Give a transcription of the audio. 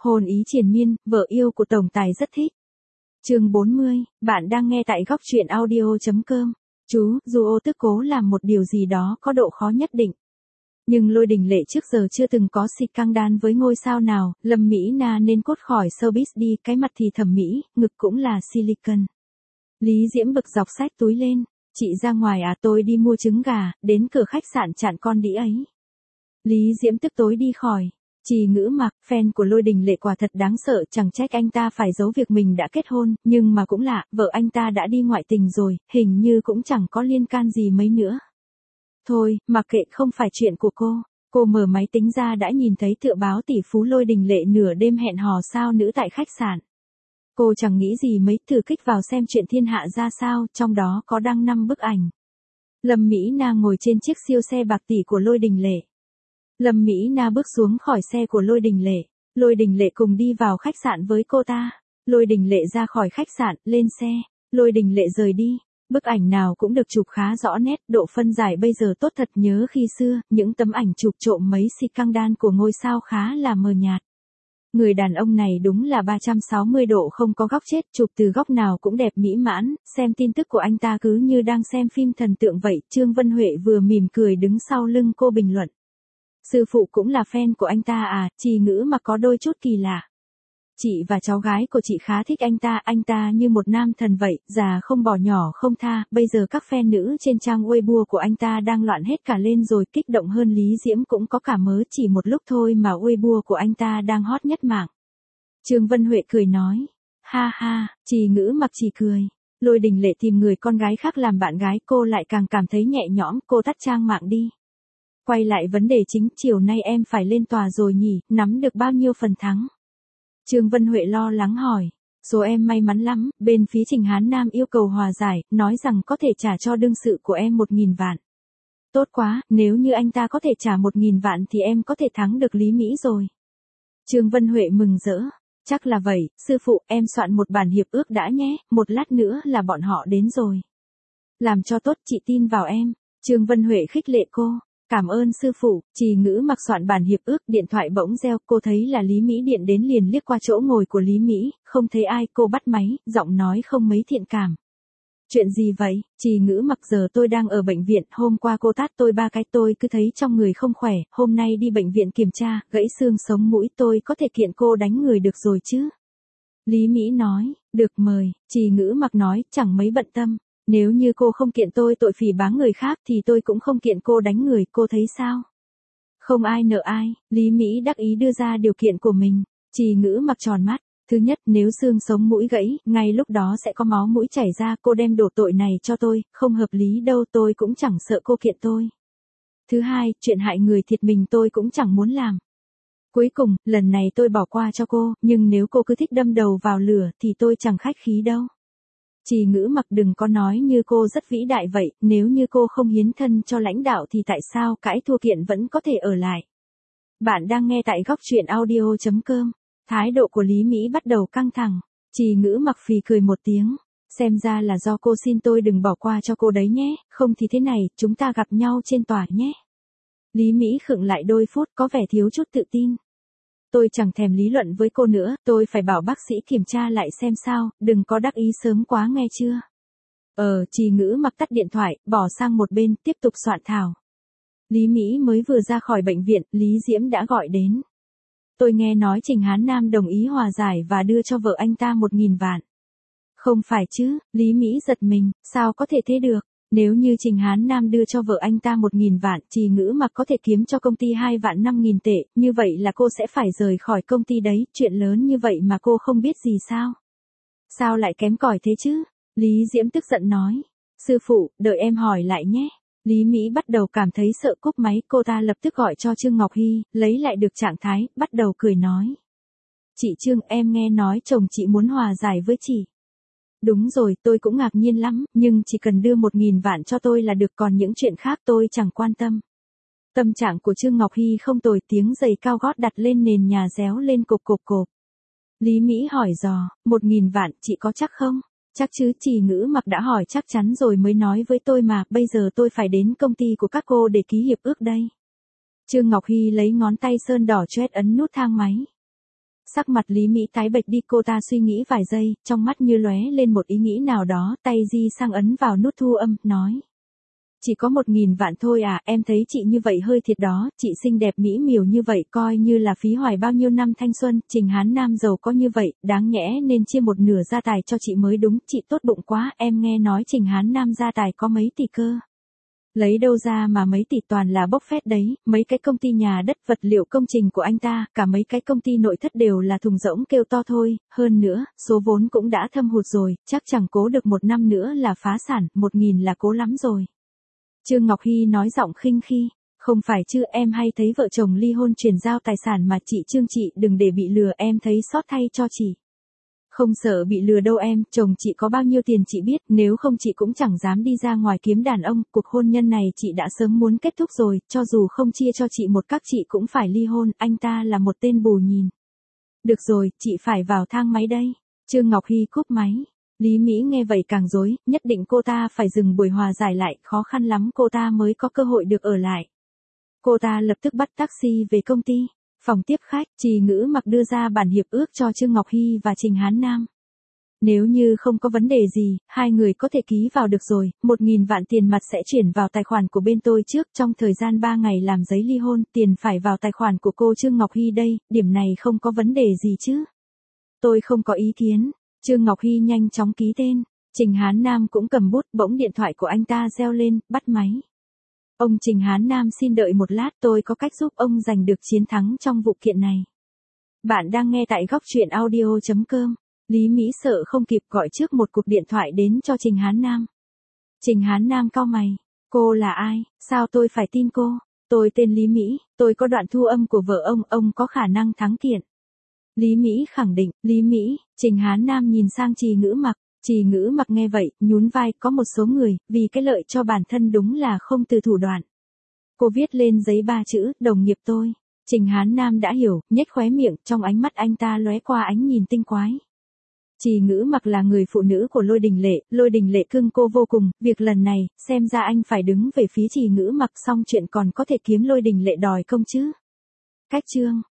Hồn ý triền miên, vợ yêu của tổng tài rất thích. Chương 40, bạn đang nghe tại góc truyện audio.com. Chú, dù ô tức cố làm một điều gì đó có độ khó nhất định. Nhưng Lôi Đình Lệ trước giờ chưa từng có scandal với ngôi sao nào, Lâm Mỹ Na nên cốt khỏi showbiz đi, cái mặt thì thẩm mỹ, ngực cũng là silicon. Lý Diễm bực dọc xách túi lên, chị ra ngoài à, tôi đi mua trứng gà, đến cửa khách sạn chặn con đĩ ấy. Lý Diễm tức tối đi khỏi. Trì Ngữ Mặc, fan của Lôi Đình Lệ quả thật đáng sợ, chẳng trách anh ta phải giấu việc mình đã kết hôn, nhưng mà cũng lạ, vợ anh ta đã đi ngoại tình rồi, hình như cũng chẳng có liên can gì mấy nữa. Thôi, mặc kệ, không phải chuyện của cô mở máy tính ra đã nhìn thấy tựa báo tỷ phú Lôi Đình Lệ nửa đêm hẹn hò sao nữ tại khách sạn. Cô chẳng nghĩ gì mấy, thử kích vào xem chuyện thiên hạ ra sao, trong đó có đăng 5 bức ảnh. Lâm Mỹ Na ngồi trên chiếc siêu xe bạc tỷ của Lôi Đình Lệ. Lâm Mỹ Na bước xuống khỏi xe của Lôi Đình Lệ. Lôi Đình Lệ cùng đi vào khách sạn với cô ta. Lôi Đình Lệ ra khỏi khách sạn, lên xe. Lôi Đình Lệ rời đi. Bức ảnh nào cũng được chụp khá rõ nét, độ phân giải bây giờ tốt thật, nhớ khi xưa, những tấm ảnh chụp trộm mấy scandal của ngôi sao khá là mờ nhạt. Người đàn ông này đúng là 360 độ không có góc chết, chụp từ góc nào cũng đẹp mỹ mãn, xem tin tức của anh ta cứ như đang xem phim thần tượng vậy. Trương Vân Huệ vừa mỉm cười đứng sau lưng cô bình luận. Sư phụ cũng là fan của anh ta à, Trì Ngữ Mặc có đôi chút kỳ lạ. Chị và cháu gái của chị khá thích anh ta như một nam thần vậy, già không bỏ nhỏ không tha, bây giờ các fan nữ trên trang Weibo của anh ta đang loạn hết cả lên rồi, kích động hơn Lý Diễm cũng có cả mớ, chỉ một lúc thôi mà Weibo của anh ta đang hot nhất mạng. Trương Vân Huệ cười nói, ha ha, Trì Ngữ Mặc chỉ cười. Lôi Đình Lệ tìm người con gái khác làm bạn gái, cô lại càng cảm thấy nhẹ nhõm, cô tắt trang mạng đi. Quay lại vấn đề chính, chiều nay em phải lên tòa rồi nhỉ, nắm được bao nhiêu phần thắng? Trương Vân Huệ lo lắng hỏi. Số em may mắn lắm, bên phía Trình Hán Nam yêu cầu hòa giải, nói rằng có thể trả cho đương sự của em 1.000 vạn. Tốt quá, nếu như anh ta có thể trả 1.000 vạn thì em có thể thắng được Lý Mỹ rồi. Trương Vân Huệ mừng rỡ. Chắc là vậy, sư phụ, em soạn một bản hiệp ước đã nhé, một lát nữa là bọn họ đến rồi. Làm cho tốt, chị tin vào em. Trương Vân Huệ khích lệ cô. Cảm ơn sư phụ. Trì Ngữ Mặc soạn bản hiệp ước, điện thoại bỗng reo, cô thấy là Lý Mỹ điện đến liền liếc qua chỗ ngồi của Lý Mỹ, không thấy ai, cô bắt máy, giọng nói không mấy thiện cảm. Chuyện gì vậy? Trì Ngữ Mặc, giờ tôi đang ở bệnh viện, hôm qua cô tát tôi 3 cái, tôi cứ thấy trong người không khỏe, hôm nay đi bệnh viện kiểm tra, gãy xương sống mũi, tôi có thể kiện cô đánh người được rồi chứ? Lý Mỹ nói, được mời. Trì Ngữ Mặc nói, chẳng mấy bận tâm. Nếu như cô không kiện tôi tội phỉ báng người khác thì tôi cũng không kiện cô đánh người, cô thấy sao? Không ai nợ ai, Lý Mỹ đắc ý đưa ra điều kiện của mình. Trì Ngữ Mặc tròn mắt. Thứ nhất, nếu xương sống mũi gãy, ngay lúc đó sẽ có máu mũi chảy ra, cô đem đổ tội này cho tôi, không hợp lý đâu, tôi cũng chẳng sợ cô kiện tôi. Thứ hai, chuyện hại người thiệt mình tôi cũng chẳng muốn làm. Cuối cùng, lần này tôi bỏ qua cho cô, nhưng nếu cô cứ thích đâm đầu vào lửa thì tôi chẳng khách khí đâu. Trì Ngữ Mặc, đừng có nói như cô rất vĩ đại vậy, nếu như cô không hiến thân cho lãnh đạo thì tại sao cãi thua kiện vẫn có thể ở lại. Bạn đang nghe tại góc truyện audio.com. Thái độ của Lý Mỹ bắt đầu căng thẳng. Trì Ngữ Mặc phì cười một tiếng. Xem ra là do cô, xin tôi đừng bỏ qua cho cô đấy nhé, không thì thế này, chúng ta gặp nhau trên tòa nhé. Lý Mỹ khựng lại đôi phút, có vẻ thiếu chút tự tin. Tôi chẳng thèm lý luận với cô nữa, tôi phải bảo bác sĩ kiểm tra lại xem sao, đừng có đắc ý sớm quá nghe chưa. Trì Ngữ Mặc tắt điện thoại, bỏ sang một bên, tiếp tục soạn thảo. Lý Mỹ mới vừa ra khỏi bệnh viện, Lý Diễm đã gọi đến. Tôi nghe nói Trình Hán Nam đồng ý hòa giải và đưa cho vợ anh ta 1.000 vạn. Không phải chứ, Lý Mỹ giật mình, sao có thể thế được? Nếu như Trình Hán Nam đưa cho vợ anh ta 1.000 vạn, Trì Ngữ Mặc có thể kiếm cho công ty 2 vạn 5.000 tệ, như vậy là cô sẽ phải rời khỏi công ty đấy, chuyện lớn như vậy mà cô không biết gì sao? Sao lại kém cỏi thế chứ? Lý Diễm tức giận nói. Sư phụ, đợi em hỏi lại nhé. Lý Mỹ bắt đầu cảm thấy sợ, cúp máy, cô ta lập tức gọi cho Trương Ngọc Hy, lấy lại được trạng thái, bắt đầu cười nói. Chị Trương, em nghe nói chồng chị muốn hòa giải với chị. Đúng rồi, tôi cũng ngạc nhiên lắm, nhưng chỉ cần đưa 1.000 vạn cho tôi là được, còn những chuyện khác tôi chẳng quan tâm. Tâm trạng của Trương Ngọc Hy không tồi, tiếng giày cao gót đặt lên nền nhà réo lên cộp cộp cộp. Lý Mỹ hỏi dò, 1.000 vạn, chị có chắc không? Chắc chứ, Trì Ngữ Mặc đã hỏi chắc chắn rồi mới nói với tôi mà, bây giờ tôi phải đến công ty của các cô để ký hiệp ước đây. Trương Ngọc Hy lấy ngón tay sơn đỏ choét ấn nút thang máy. Sắc mặt Lý Mỹ tái bệch đi, cô ta suy nghĩ vài giây, trong mắt như lóe lên một ý nghĩ nào đó, tay di sang ấn vào nút thu âm, nói. Chỉ có 1.000 vạn thôi à, em thấy chị như vậy hơi thiệt đó, chị xinh đẹp mỹ miều như vậy coi như là phí hoài bao nhiêu năm thanh xuân, Trình Hán Nam giàu có như vậy, đáng nhẽ nên chia một nửa gia tài cho chị mới đúng, chị tốt bụng quá, em nghe nói Trình Hán Nam gia tài có mấy tỷ cơ. Lấy đâu ra mà mấy tỷ, toàn là bốc phét đấy, mấy cái công ty nhà đất vật liệu công trình của anh ta, cả mấy cái công ty nội thất đều là thùng rỗng kêu to thôi, hơn nữa, số vốn cũng đã thâm hụt rồi, chắc chẳng cố được 1 năm nữa là phá sản, 1.000 là cố lắm rồi. Trương Ngọc Hy nói giọng khinh khi, không phải chứ, em hay thấy vợ chồng ly hôn chuyển giao tài sản mà chị Trương, chị đừng để bị lừa, em thấy xót thay cho chị. Không sợ bị lừa đâu em, chồng chị có bao nhiêu tiền chị biết, nếu không chị cũng chẳng dám đi ra ngoài kiếm đàn ông, cuộc hôn nhân này chị đã sớm muốn kết thúc rồi, cho dù không chia cho chị một các chị cũng phải ly hôn, anh ta là một tên bù nhìn. Được rồi, chị phải vào thang máy đây. Trương Ngọc Hy cúp máy. Lý Mỹ nghe vậy càng rối, nhất định cô ta phải dừng buổi hòa giải lại, khó khăn lắm cô ta mới có cơ hội được ở lại. Cô ta lập tức bắt taxi về công ty. Phòng tiếp khách, Trì Ngữ Mặc đưa ra bản hiệp ước cho Trương Ngọc Hy và Trình Hán Nam. Nếu như không có vấn đề gì, hai người có thể ký vào được rồi, 1.000 vạn tiền mặt sẽ chuyển vào tài khoản của bên tôi trước, trong thời gian 3 ngày làm giấy ly hôn, tiền phải vào tài khoản của cô Trương Ngọc Hy đây, điểm này không có vấn đề gì chứ. Tôi không có ý kiến. Trương Ngọc Hy nhanh chóng ký tên. Trình Hán Nam cũng cầm bút, bỗng điện thoại của anh ta reo lên, bắt máy. Ông Trình Hán Nam xin đợi một lát, tôi có cách giúp ông giành được chiến thắng trong vụ kiện này. Bạn đang nghe tại góc truyện audio.com. Lý Mỹ sợ không kịp gọi trước một cuộc điện thoại đến cho Trình Hán Nam. Trình Hán Nam cau mày. Cô là ai, sao tôi phải tin cô? Tôi tên Lý Mỹ, tôi có đoạn thu âm của vợ ông có khả năng thắng kiện. Lý Mỹ khẳng định, Lý Mỹ, Trình Hán Nam nhìn sang Trì Ngữ Mặc. Trì Ngữ Mặc nghe vậy, nhún vai, có một số người, vì cái lợi cho bản thân đúng là không từ thủ đoạn. Cô viết lên giấy 3 chữ, đồng nghiệp tôi. Trình Hán Nam đã hiểu, nhếch khóe miệng, trong ánh mắt anh ta lóe qua ánh nhìn tinh quái. Trì Ngữ Mặc là người phụ nữ của Lôi Đình Lệ cưng cô vô cùng, việc lần này, xem ra anh phải đứng về phía Trì Ngữ Mặc, xong chuyện còn có thể kiếm Lôi Đình Lệ đòi công chứ. Cách chương